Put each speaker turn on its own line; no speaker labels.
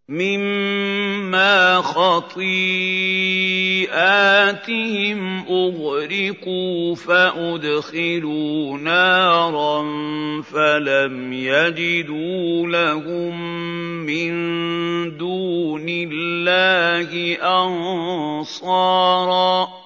مِّمَّا خَطِيئَاتِهِمْ أُغْرِقُوا فَأُدْخِلُوا نَارًا فَلَمْ يَجِدُوا لَهُم مِّن دُونِ اللَّهِ أَنصَارًا